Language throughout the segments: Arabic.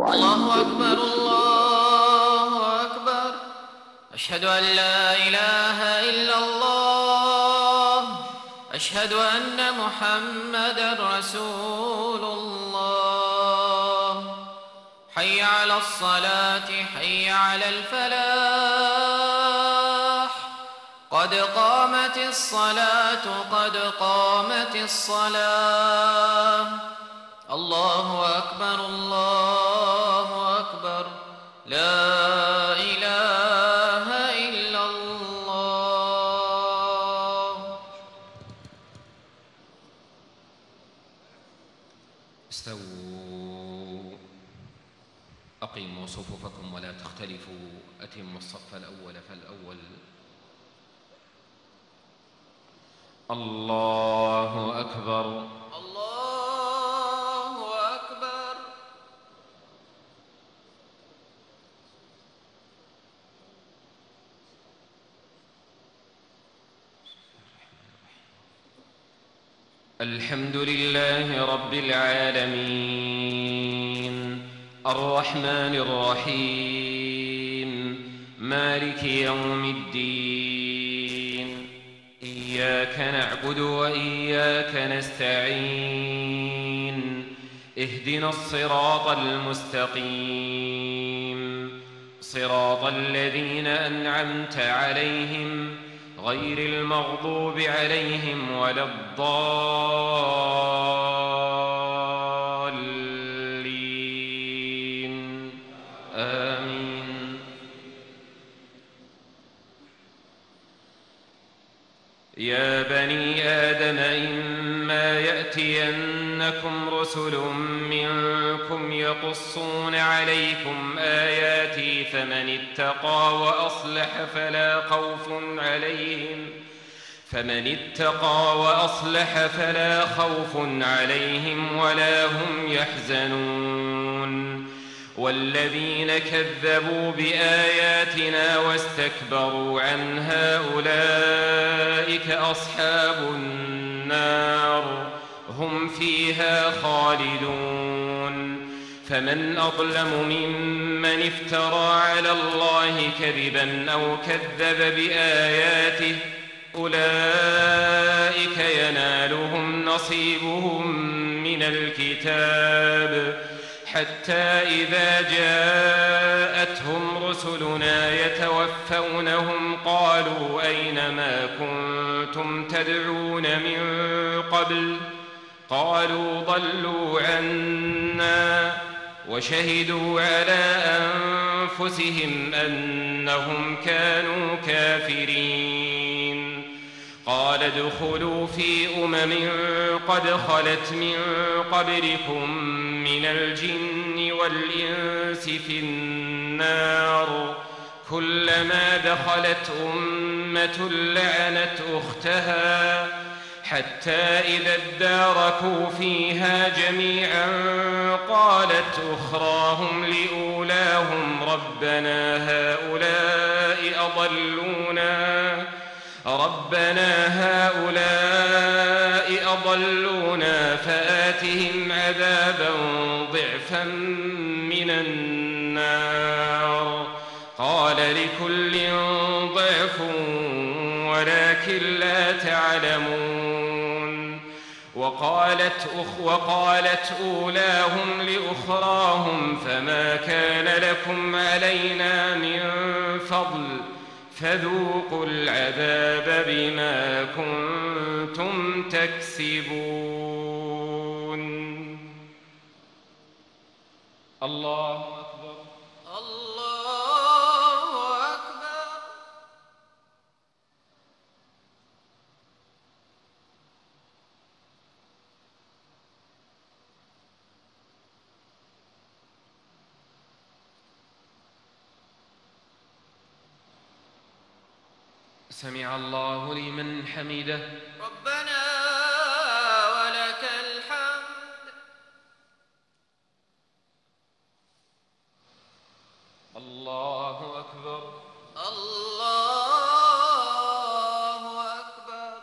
الله أكبر الله أكبر. أشهد أن لا إله إلا الله. أشهد أن محمدًا رسول الله. حي على الصلاة حي على الفلاح. قد قامت الصلاة قد قامت الصلاة. الله أكبر الله أكبر. لا إله إلا الله. استووا أقيموا صفوفكم ولا تختلفوا. أتموا الصف الأول فالأول. الله أكبر الله أكبر. الحمد لله رب العالمين الرحمن الرحيم مالك يوم الدين. إياك نعبد وإياك نستعين. اهدنا الصراط المستقيم صراط الذين أنعمت عليهم غير المغضوب عليهم ولا الضالين. آمين. يا بني آدم إما يأتينكم رسل منكم يقصون عليكم آياتي فمن اتقى وأصلح فلا خوف عليهم ولا هم يحزنون. والذين كذبوا بآياتنا واستكبروا عنها أولئك أصحاب النار هم فيها خالدون. فمن أظلم ممن افترى على الله كذبا أو كذب بآياته أولئك ينالهم نصيبهم من الكتاب حتى إذا جاءتهم رسلنا يتوفونهم قالوا أين ما كنتم تدعون من قبل قالوا ضلوا عنا وشهدوا على أنفسهم أنهم كانوا كافرين. قال ادخلوا في قد خلت من قبلكم من الجن والإنس في النار كلما دخلت أمة لعنت أختها حتى إذا اداركوا فيها جميعا قالت أخراهم لأولاهم ربنا هؤلاء أضلونا فآتهم عذابا ضعفا من النار. قال لكل ضعف ولكن لا تعلمون. وقالت أولاهم لأخراهم فما كان لكم علينا من فضل فذوقوا العذاب بما كنتم تكسبون. الله أكبر الله أكبر. سمع الله لمن حمده. ربنا ولك الحمد. الله أكبر الله أكبر.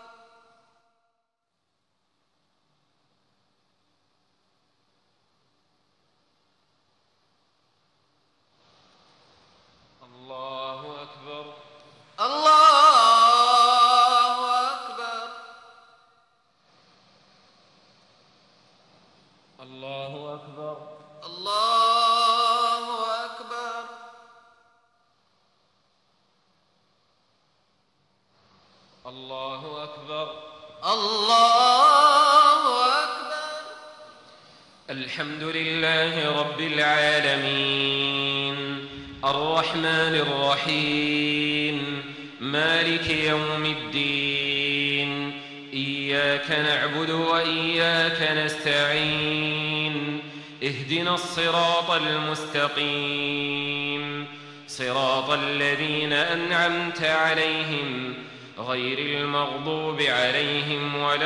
الحمد لله رب العالمين الرحمن الرحيم مالك يوم الدين إياك نعبد وإياك نستعين اهدنا الصراط المستقيم صراط الذين أنعمت عليهم غير المغضوب عليهم ولا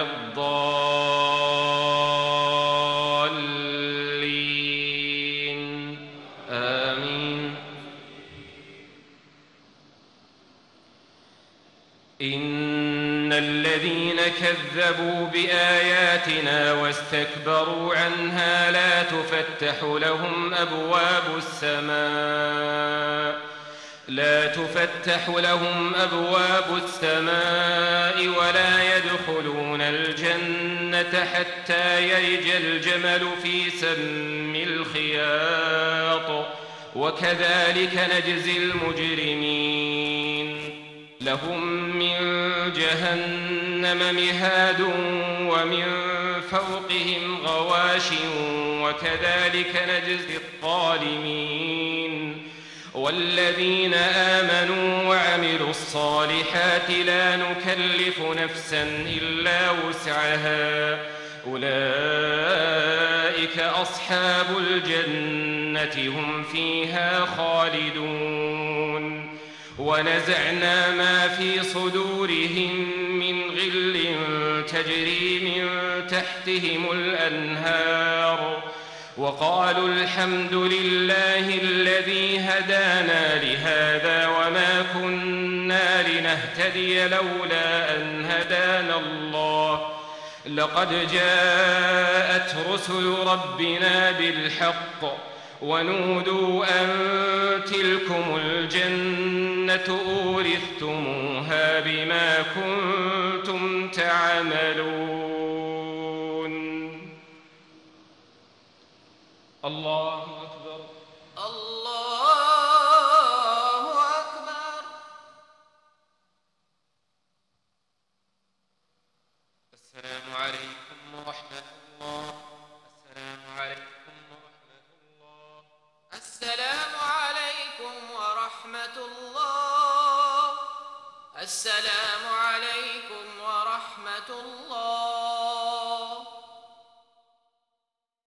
الضالين آمين. إن الذين كذبوا بآياتنا واستكبروا عنها لا تفتح لهم أبواب السماء ولا يدخلون الجنة حتى يلج الجمل في سم الخياط وكذلك نجزي المجرمين. لهم من جهنم مهاد ومن فوقهم غواش وكذلك نجزي الظالمين. والذين آمنوا وعملوا الصالحات لا نكلف نفسا إلا وسعها أولئك أصحاب الجنة هم فيها خالدون. ونزعنا ما في صدورهم من غل تجري من تحتهم الأنهار وقالوا الحمد لله الذي هدانا لهذا وما كنا لنهتدي لولا أن هدانا الله لقد جاءت رسل ربنا بالحق ونودوا أن تلكم الجنة أورثتموها بما كنتم تعملون. الله أكبر الله أكبر. السلام عليكم ورحمة الله. السلام عليكم ورحمة الله. السلام عليكم ورحمة الله. السلام عليكم ورحمة الله.